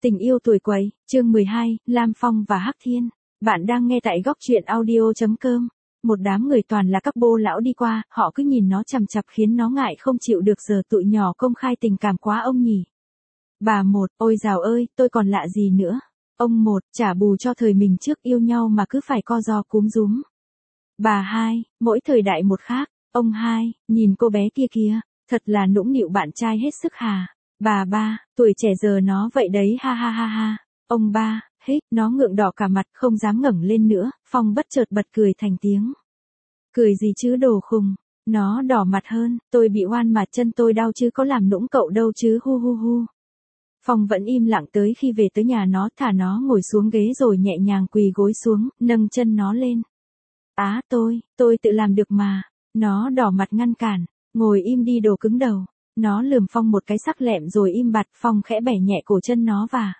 Tình yêu tuổi quậy, chương 12, Lam Phong và Hắc Thiên. Bạn đang nghe tại góc truyện audio.com. Một đám người toàn là các bô lão đi qua, họ cứ nhìn nó chằm chằm khiến nó ngại không chịu được giờ tụi nhỏ công khai tình cảm quá ông nhỉ. Bà một, ôi dào ơi, tôi còn lạ gì nữa. Ông một, trả bù cho thời mình trước yêu nhau mà cứ phải co ro cúm rúm. Bà hai, mỗi thời đại một khác. Ông hai, nhìn cô bé kia kìa, thật là nũng nịu bạn trai hết sức hà. Bà ba, tuổi trẻ giờ nó vậy đấy ha ha ha ha. Ông ba, hít, nó ngượng đỏ cả mặt không dám ngẩng lên nữa, Phong bất chợt bật cười thành tiếng. Cười gì chứ đồ khùng, nó đỏ mặt hơn, tôi bị oan mà chân tôi đau chứ có làm nũng cậu đâu chứ hu hu hu. Phong vẫn im lặng tới khi về tới nhà nó thả nó ngồi xuống ghế rồi nhẹ nhàng quỳ gối xuống, nâng chân nó lên. Á tôi tự làm được mà, nó đỏ mặt ngăn cản, ngồi im đi đồ cứng đầu. Nó lườm Phong một cái sắc lẹm rồi im bặt, Phong khẽ bẻ nhẹ cổ chân nó và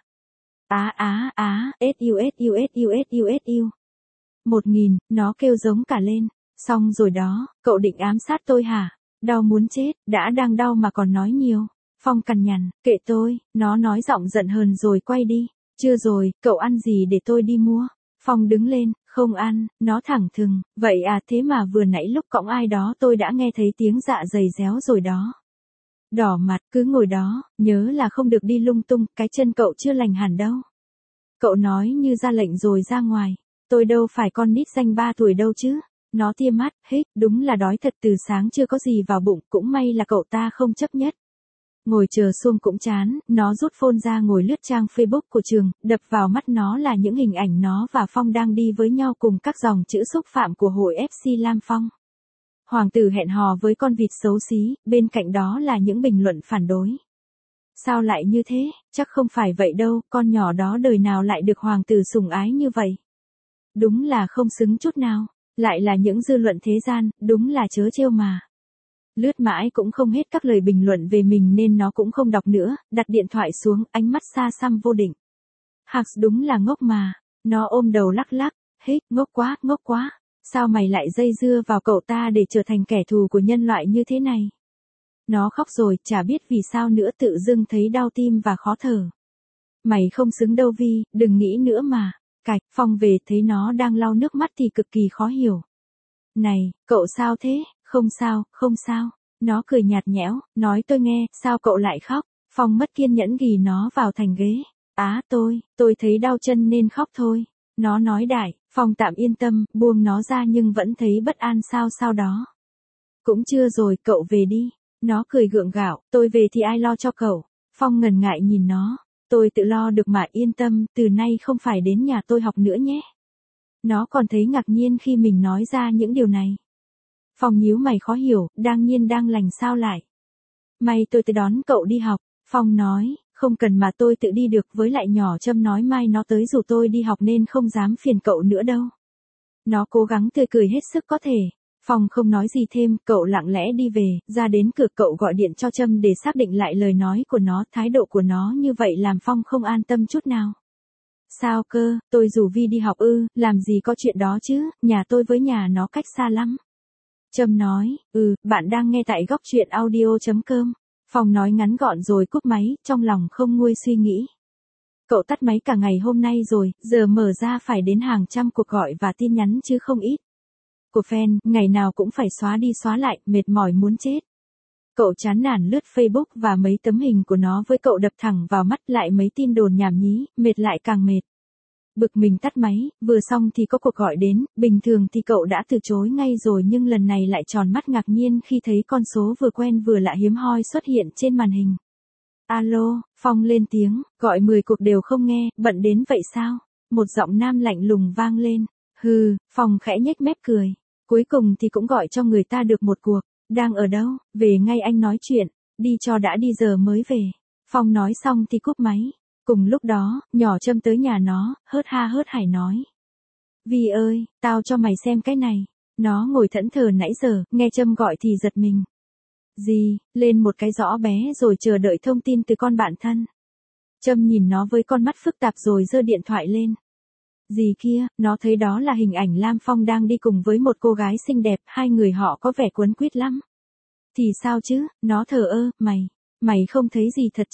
SU. 1000, nó kêu giống cả lên. Xong rồi đó, cậu định ám sát tôi hả? Đau muốn chết, đã đang đau mà còn nói nhiều. Phong cằn nhằn, kệ tôi, nó nói giọng giận hờn rồi quay đi. Chưa rồi, cậu ăn gì để tôi đi mua? Phong đứng lên, không ăn, nó thẳng thừng, vậy à thế mà vừa nãy lúc cõng ai đó tôi đã nghe thấy tiếng dạ dày réo rồi đó. Đỏ mặt, cứ ngồi đó, nhớ là không được đi lung tung, cái chân cậu chưa lành hẳn đâu. Cậu nói như ra lệnh rồi ra ngoài, tôi đâu phải con nít danh 3 tuổi đâu chứ. Nó tia mắt, hít, đúng là đói thật từ sáng chưa có gì vào bụng, cũng may là cậu ta không chấp nhất. Ngồi chờ xuông cũng chán, nó rút phone ra ngồi lướt trang Facebook của trường, đập vào mắt nó là những hình ảnh nó và Phong đang đi với nhau cùng các dòng chữ xúc phạm của hội FC Lam Phong. Hoàng tử hẹn hò với con vịt xấu xí, bên cạnh đó là những bình luận phản đối. Sao lại như thế, chắc không phải vậy đâu, con nhỏ đó đời nào lại được hoàng tử sủng ái như vậy. Đúng là không xứng chút nào, lại là những dư luận thế gian, đúng là trớ trêu mà. Lướt mãi cũng không hết các lời bình luận về mình nên nó cũng không đọc nữa, đặt điện thoại xuống, ánh mắt xa xăm vô định. Hạc đúng là ngốc mà, nó ôm đầu lắc lắc, hít, ngốc quá. Sao mày lại dây dưa vào cậu ta để trở thành kẻ thù của nhân loại như thế này? Nó khóc rồi, chả biết vì sao nữa tự dưng thấy đau tim và khó thở. Mày không xứng đâu Vi, đừng nghĩ nữa mà. Cạch, Phong về thấy nó đang lau nước mắt thì cực kỳ khó hiểu. Này, cậu sao thế? Không sao. Nó cười nhạt nhẽo, nói tôi nghe, sao cậu lại khóc? Phong mất kiên nhẫn ghì nó vào thành ghế. Tôi thấy đau chân nên khóc thôi. Nó nói đại, Phong tạm yên tâm, buông nó ra nhưng vẫn thấy bất an sao đó. Cũng chưa rồi, cậu về đi. Nó cười gượng gạo, tôi về thì ai lo cho cậu? Phong ngần ngại nhìn nó. Tôi tự lo được mà yên tâm, từ nay không phải đến nhà tôi học nữa nhé. Nó còn thấy ngạc nhiên khi mình nói ra những điều này. Phong nhíu mày khó hiểu, đang nhiên đang lành sao lại? May tôi tới đón cậu đi học. Phong nói, không cần mà tôi tự đi được, với lại nhỏ Trâm nói mai nó tới rủ tôi đi học nên không dám phiền cậu nữa đâu. Nó cố gắng tươi cười hết sức có thể. Phong không nói gì thêm, cậu lặng lẽ đi về, ra đến cửa cậu gọi điện cho Trâm để xác định lại lời nói của nó, thái độ của nó như vậy làm Phong không an tâm chút nào. Sao cơ, tôi rủ Vi đi học ư, làm gì có chuyện đó chứ, nhà tôi với nhà nó cách xa lắm. Trâm nói, bạn đang nghe tại góc truyện audio.com. Phong nói ngắn gọn rồi cúp máy, trong lòng không nguôi suy nghĩ. Cậu tắt máy cả ngày hôm nay rồi, giờ mở ra phải đến hàng trăm cuộc gọi và tin nhắn chứ không ít. Của fan, ngày nào cũng phải xóa đi xóa lại, mệt mỏi muốn chết. Cậu chán nản lướt Facebook và mấy tấm hình của nó với cậu đập thẳng vào mắt, lại mấy tin đồn nhảm nhí, mệt lại càng mệt. Bực mình tắt máy, vừa xong thì có cuộc gọi đến, bình thường thì cậu đã từ chối ngay rồi nhưng lần này lại tròn mắt ngạc nhiên khi thấy con số vừa quen vừa lạ hiếm hoi xuất hiện trên màn hình. Alo, Phong lên tiếng, gọi 10 cuộc đều không nghe, bận đến vậy sao? Một giọng nam lạnh lùng vang lên. Phong khẽ nhếch mép cười. Cuối cùng thì cũng gọi cho người ta được một cuộc. Đang ở đâu? Về ngay anh nói chuyện. Đi cho đã đi giờ mới về. Phong nói xong thì cúp máy. Cùng lúc đó, nhỏ Trâm tới nhà nó, hớt ha hớt hải nói. Vi ơi, tao cho mày xem cái này. Nó ngồi thẫn thờ nãy giờ, nghe Trâm gọi thì giật mình. Gì, lên một cái rõ bé rồi chờ đợi thông tin từ con bạn thân. Trâm nhìn nó với con mắt phức tạp rồi giơ điện thoại lên. Gì kia, nó thấy đó là hình ảnh Lam Phong đang đi cùng với một cô gái xinh đẹp, hai người họ có vẻ quấn quýt lắm. Thì sao chứ, nó thờ ơ, mày không thấy gì thật chứ?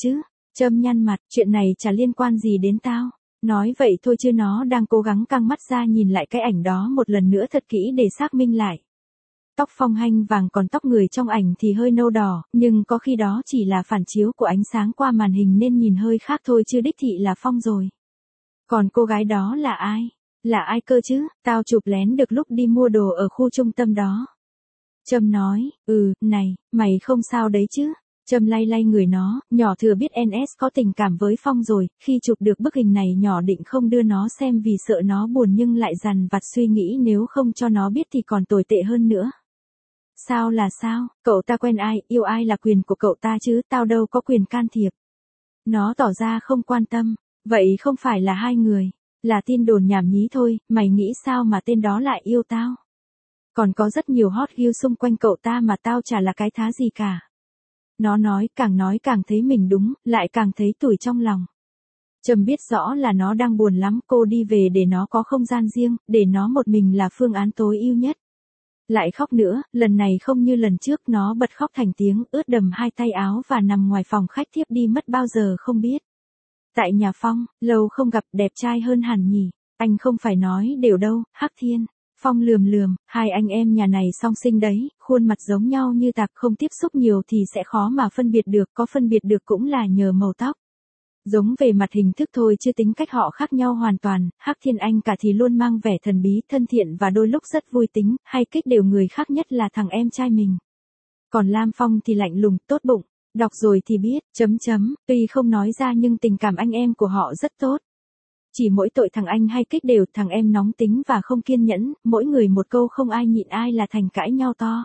Trâm nhăn mặt, chuyện này chả liên quan gì đến tao. Nói vậy thôi chứ nó đang cố gắng căng mắt ra nhìn lại cái ảnh đó một lần nữa thật kỹ để xác minh lại. Tóc Phong hanh vàng còn tóc người trong ảnh thì hơi nâu đỏ, nhưng có khi đó chỉ là phản chiếu của ánh sáng qua màn hình nên nhìn hơi khác thôi chứ đích thị là Phong rồi. Còn cô gái đó là ai? Là ai cơ chứ? Tao chụp lén được lúc đi mua đồ ở khu trung tâm đó. Trâm nói, này, mày không sao đấy chứ? Trâm lay lay người nó, nhỏ thừa biết NS có tình cảm với Phong rồi, khi chụp được bức hình này nhỏ định không đưa nó xem vì sợ nó buồn nhưng lại dằn vặt suy nghĩ nếu không cho nó biết thì còn tồi tệ hơn nữa. Sao là sao? Cậu ta quen ai, yêu ai là quyền của cậu ta chứ, tao đâu có quyền can thiệp. Nó tỏ ra không quan tâm, vậy không phải là hai người, là tin đồn nhảm nhí thôi, mày nghĩ sao mà tên đó lại yêu tao? Còn có rất nhiều hot girl xung quanh cậu ta mà tao chả là cái thá gì cả. Nó nói càng thấy mình đúng, lại càng thấy tủi trong lòng. Trâm biết rõ là nó đang buồn lắm, cô đi về để nó có không gian riêng, để nó một mình là phương án tối ưu nhất. Lại khóc nữa, lần này không như lần trước, nó bật khóc thành tiếng, ướt đầm hai tay áo và nằm ngoài phòng khách thiếp đi mất bao giờ không biết. Tại nhà Phong, lâu không gặp, đẹp trai hơn hẳn nhỉ, anh không phải nói đều đâu, Hắc Thiên. Phong lườm lườm, hai anh em nhà này song sinh đấy, khuôn mặt giống nhau như tạc, không tiếp xúc nhiều thì sẽ khó mà phân biệt được, có phân biệt được cũng là nhờ màu tóc. Giống về mặt hình thức thôi chứ tính cách họ khác nhau hoàn toàn, Hắc Thiên anh cả thì luôn mang vẻ thần bí, thân thiện và đôi lúc rất vui tính, hay kích đều người khác nhất là thằng em trai mình. Còn Lam Phong thì lạnh lùng, tốt bụng, đọc rồi thì biết, tuy không nói ra nhưng tình cảm anh em của họ rất tốt. Chỉ mỗi tội thằng anh hay kích đều, thằng em nóng tính và không kiên nhẫn, mỗi người một câu không ai nhịn ai là thành cãi nhau to.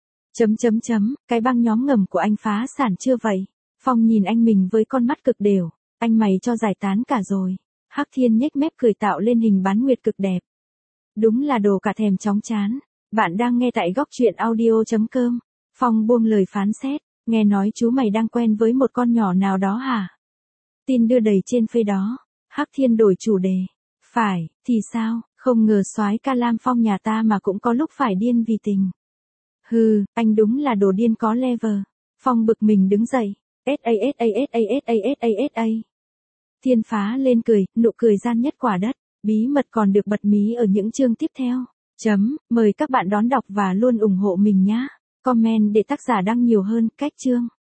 Cái băng nhóm ngầm của anh phá sản chưa vậy? Phong nhìn anh mình với con mắt cực đều, anh mày cho giải tán cả rồi. Hắc Thiên nhếch mép cười tạo lên hình bán nguyệt cực đẹp. Đúng là đồ cả thèm chóng chán. Bạn đang nghe tại góc truyện audio.com. Phong buông lời phán xét, nghe nói chú mày đang quen với một con nhỏ nào đó hả? Tin đưa đầy trên Face đó. Hắc Thiên đổi chủ đề. Phải, thì sao, không ngờ soái ca Lam Phong nhà ta mà cũng có lúc phải điên vì tình. Hừ, anh đúng là đồ điên có level. Phong bực mình đứng dậy. sa. Thiên phá lên cười, nụ cười gian nhất quả đất. Bí mật còn được bật mí ở những chương tiếp theo. Mời các bạn đón đọc và luôn ủng hộ mình nhé. Comment để tác giả đăng nhiều hơn, cách chương.